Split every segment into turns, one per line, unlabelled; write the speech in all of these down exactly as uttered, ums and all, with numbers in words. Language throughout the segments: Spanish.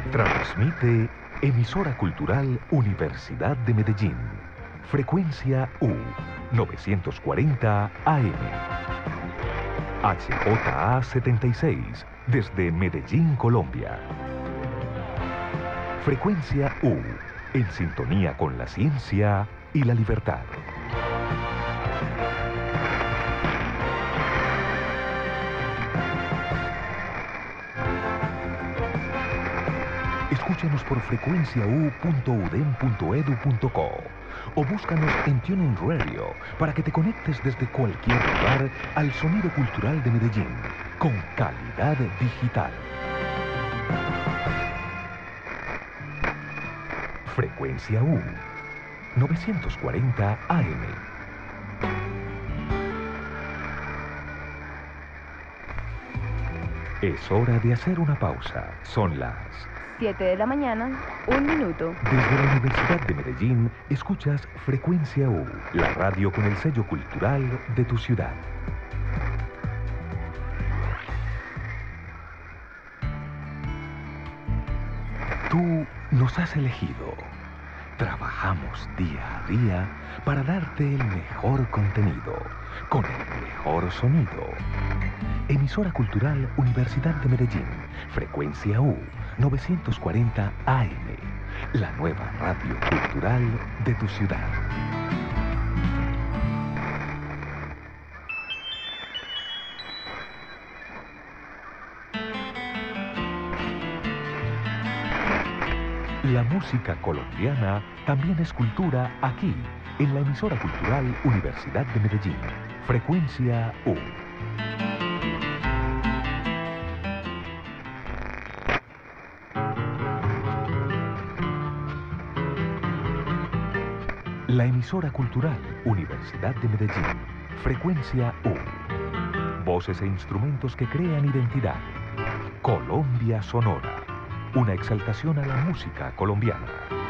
Transmite Emisora Cultural Universidad de Medellín. Frecuencia U, novecientos cuarenta A M. H J A setenta y seis, desde Medellín, Colombia. Frecuencia U, en sintonía con la ciencia y la libertad. Escúchanos por frecuencia u punto u d e m punto e d u punto co o búscanos en TuneIn Radio para que te conectes desde cualquier lugar al sonido cultural de Medellín con calidad digital. Frecuencia U, novecientos cuarenta A M. Es hora de hacer una pausa. Son las
siete de la mañana, un minuto.
Desde la Universidad de Medellín, escuchas Frecuencia U, la radio con el sello cultural de tu ciudad. Tú nos has elegido. Trabajamos día a día para darte el mejor contenido, con el mejor sonido. Emisora Cultural Universidad de Medellín, Frecuencia U, novecientos cuarenta A M, la nueva radio cultural de tu ciudad. La música colombiana también es cultura aquí, en la emisora cultural Universidad de Medellín, Frecuencia U. La emisora cultural Universidad de Medellín, Frecuencia U. Voces e instrumentos que crean identidad. Colombia Sonora. Una exaltación a la música colombiana.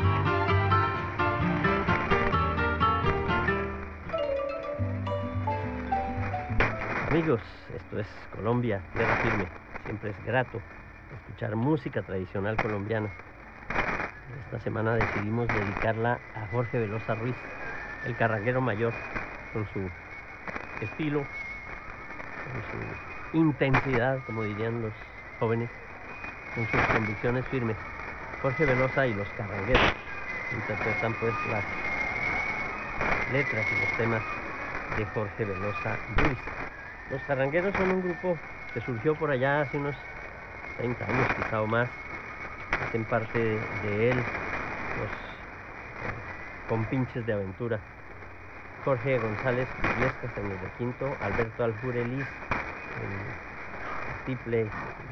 Amigos, esto es Colombia, tierra firme. Siempre es grato escuchar música tradicional colombiana. Esta semana decidimos dedicarla a Jorge Velosa Ruiz, el carranguero mayor, con su estilo, con su intensidad, como dirían los jóvenes, con sus convicciones firmes. Jorge Velosa y los carrangueros interpretan pues las letras y los temas de Jorge Velosa Ruiz. Los carrangueros son un grupo que surgió por allá hace unos treinta años, quizá o más. Hacen parte de, de él los eh, compinches de aventura. Jorge González Illescas en el requinto, Alberto Aljurelis en el tiple,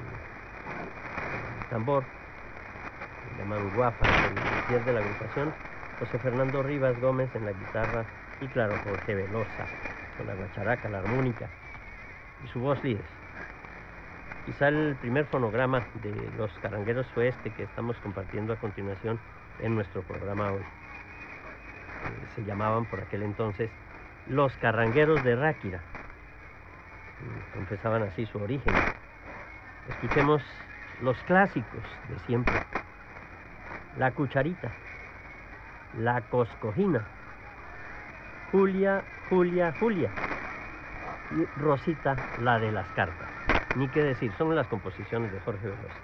tambor, le llaman guafas, el pie de la agrupación, José Fernando Rivas Gómez en la guitarra y claro, Jorge Velosa con la guacharaca, la armónica y su voz líder. Quizá el primer fonograma de los carrangueros fue este que estamos compartiendo a continuación en nuestro programa hoy. Eh, se llamaban por aquel entonces Los Carrangueros de Ráquira. Eh, confesaban así su origen. Escuchemos los clásicos de siempre. La Cucharita, La Coscojina, Julia, Julia, Julia y Rosita, la de las cartas. Ni qué decir, son las composiciones de Jorge Velosa.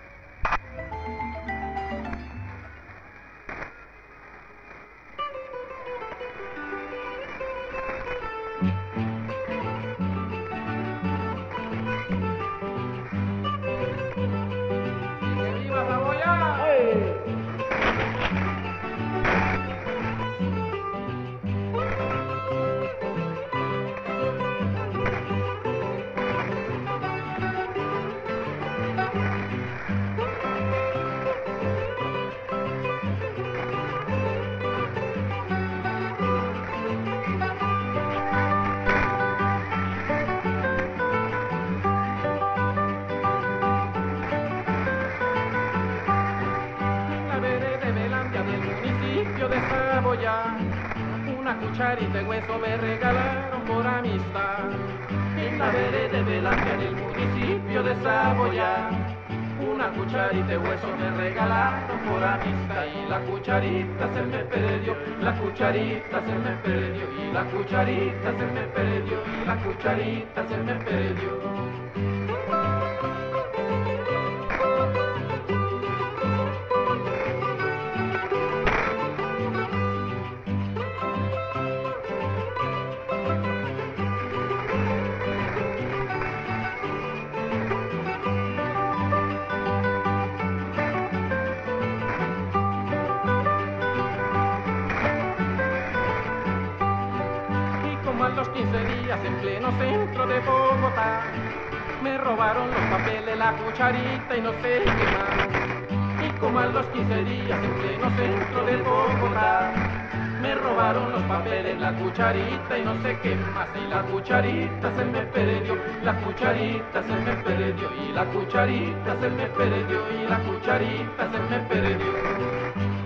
Cucharita de hueso me regalaron por amistad. En la vereda de Belandia del municipio de Saboya, Una cucharita de hueso me regalaron por amistad y la cucharita se me perdió, la cucharita se me perdió y la cucharita se me perdió y la cucharita se me perdió. quince días en pleno centro de Bogotá, me robaron los papeles, la cucharita y no sé qué más. Y como a los quince días en pleno centro de Bogotá, me robaron los papeles, la cucharita y no sé qué más. Y la cucharita se me perdió, la cucharita se me perdió y la cucharita se me perdió y la cucharita se me perdió.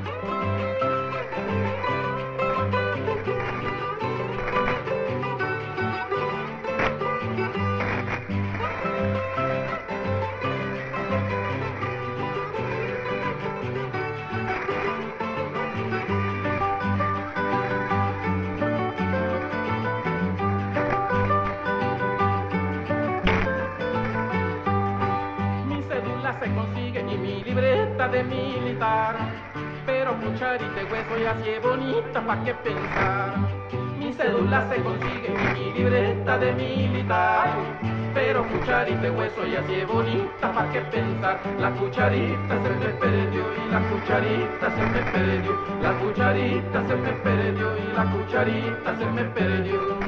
Se consigue y mi libreta de militar, pero cucharita y hueso y así es bonita, pa' qué pensar. Mi cédula se consigue y mi libreta de militar, pero cucharita y hueso y así es bonita, pa' qué pensar. La cucharita se me perdió y la cucharita se me perdió, la cucharita se me perdió y la cucharita se me perdió.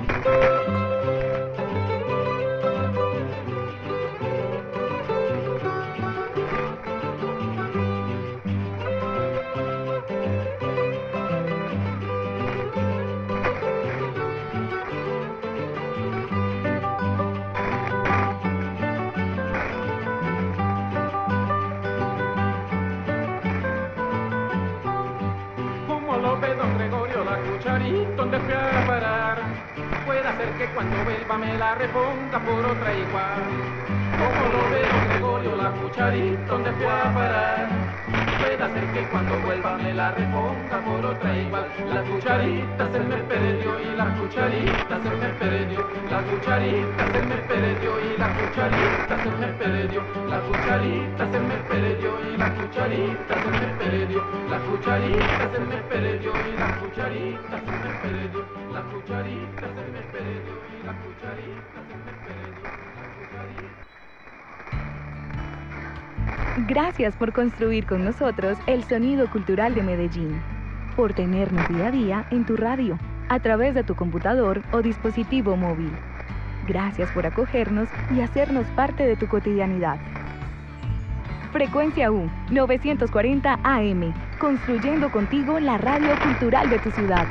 ¿Dónde fui a parar? Puede ser que cuando vuelva me la reponga por otra igual. Como lo ve don Gregorio, la cucharita, ¿dónde fui a parar? Puede ser que cuando vuelva me la reponga por otra igual. La cucharita se me perdió y la cucharita se me perdió. La cucharita se me perdió y la cucharita se me perdió. La cucharita se me perdió y la cucharita se me perdió. La cucharita se me perdió y la cucharita se me perdió. La cucharita se me perdió y la cucharita se me perdió. La cucharita.
Gracias por construir con nosotros el sonido cultural de Medellín, por tenernos día a día en tu radio, a través de tu computador o dispositivo móvil. Gracias por acogernos y hacernos parte de tu cotidianidad. Frecuencia U, novecientos cuarenta A M, construyendo contigo la radio cultural de tu ciudad.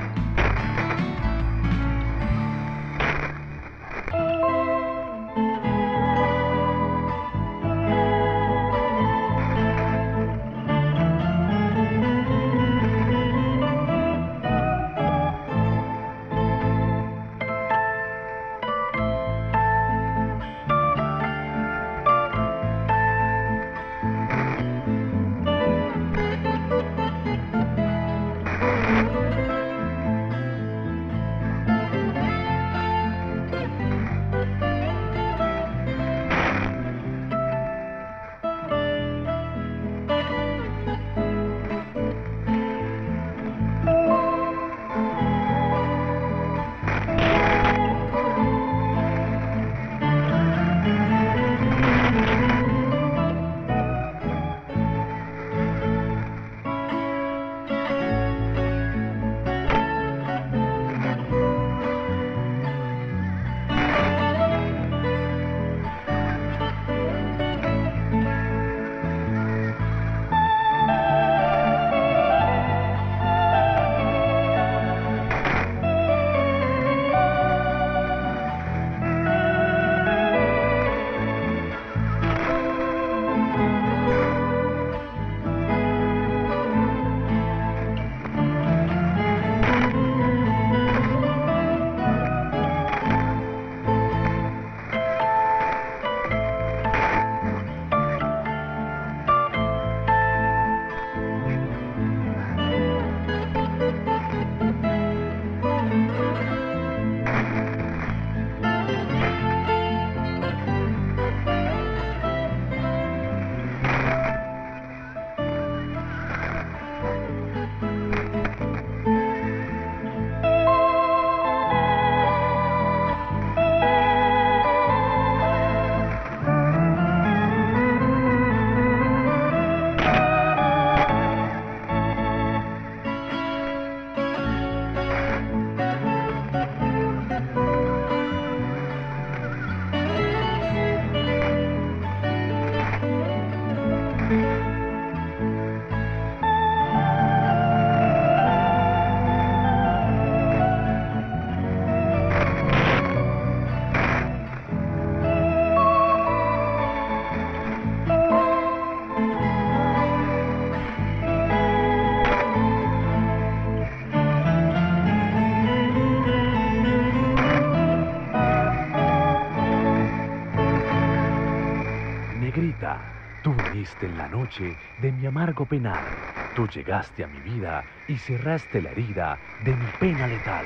Negrita, tú viniste en la noche de mi amargo penar. Tú llegaste a mi vida y cerraste la herida de mi pena letal.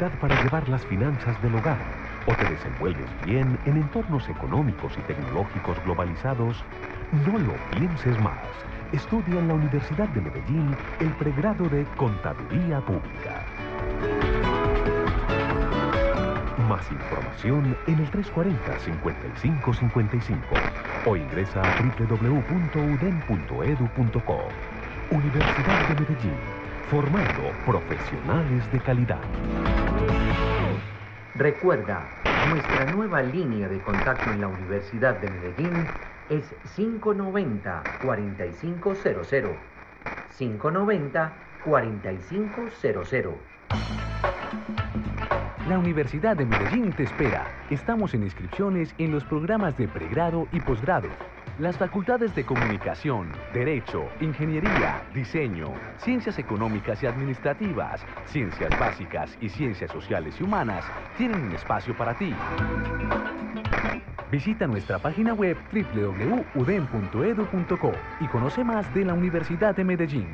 capacidad para llevar las finanzas del hogar o te desenvuelves bien en entornos económicos y tecnológicos globalizados, no lo pienses más. Estudia en la Universidad de Medellín el pregrado de Contaduría Pública. Más información en el tres cuarenta, cincuenta y cinco cincuenta y cinco o ingresa a doble u doble u doble u punto u d e m punto e d u punto co. Universidad de Medellín, formando profesionales de calidad.
Recuerda, nuestra nueva línea de contacto en la Universidad de Medellín es cinco noventa, cuarenta y cinco cero cero. cinco noventa, cuarenta y cinco cero cero.
La Universidad de Medellín te espera. Estamos en inscripciones en los programas de pregrado y posgrado. Las facultades de Comunicación, Derecho, Ingeniería, Diseño, Ciencias Económicas y Administrativas, Ciencias Básicas y Ciencias Sociales y Humanas tienen un espacio para ti. Visita nuestra página web doble u doble u doble u punto u d e m punto e d u punto co y conoce más de la Universidad de Medellín.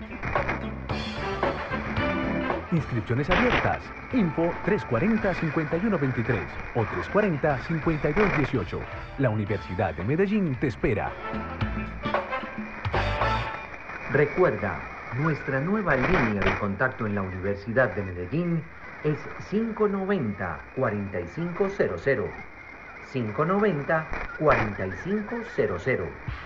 Inscripciones abiertas. Info tres cuarenta, cincuenta y uno veintitrés o tres cuarenta, cincuenta y dos dieciocho. La Universidad de Medellín te espera.
Recuerda, nuestra nueva línea de contacto en la Universidad de Medellín es cinco noventa, cuarenta y cinco cero cero. cinco noventa, cuarenta y cinco cero cero.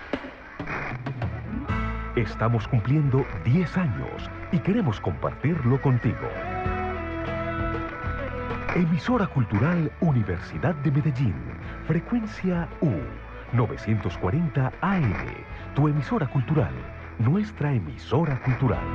Estamos cumpliendo diez años y queremos compartirlo contigo. Emisora Cultural Universidad de Medellín, frecuencia U, novecientos cuarenta A M, tu emisora cultural, nuestra emisora cultural.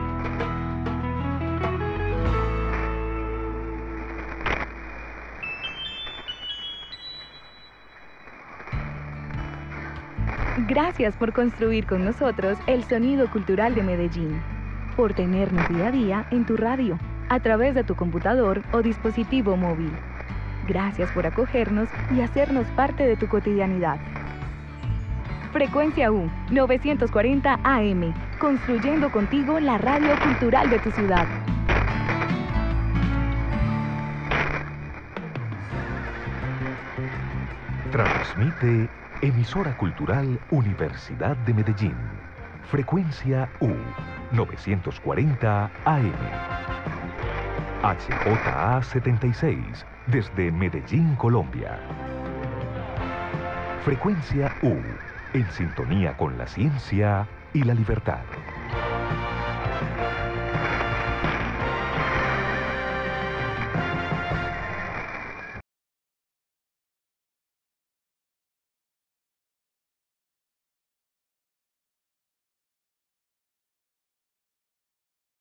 Gracias por construir con nosotros el sonido cultural de Medellín, por tenernos día a día en tu radio, a través de tu computador o dispositivo móvil. Gracias por acogernos y hacernos parte de tu cotidianidad. Frecuencia U, novecientos cuarenta A M, construyendo contigo la radio cultural de tu ciudad.
Transmite Emisora Cultural Universidad de Medellín. Frecuencia U, novecientos cuarenta A M. H J A setenta y seis, desde Medellín, Colombia. Frecuencia U, en sintonía con la ciencia y la libertad.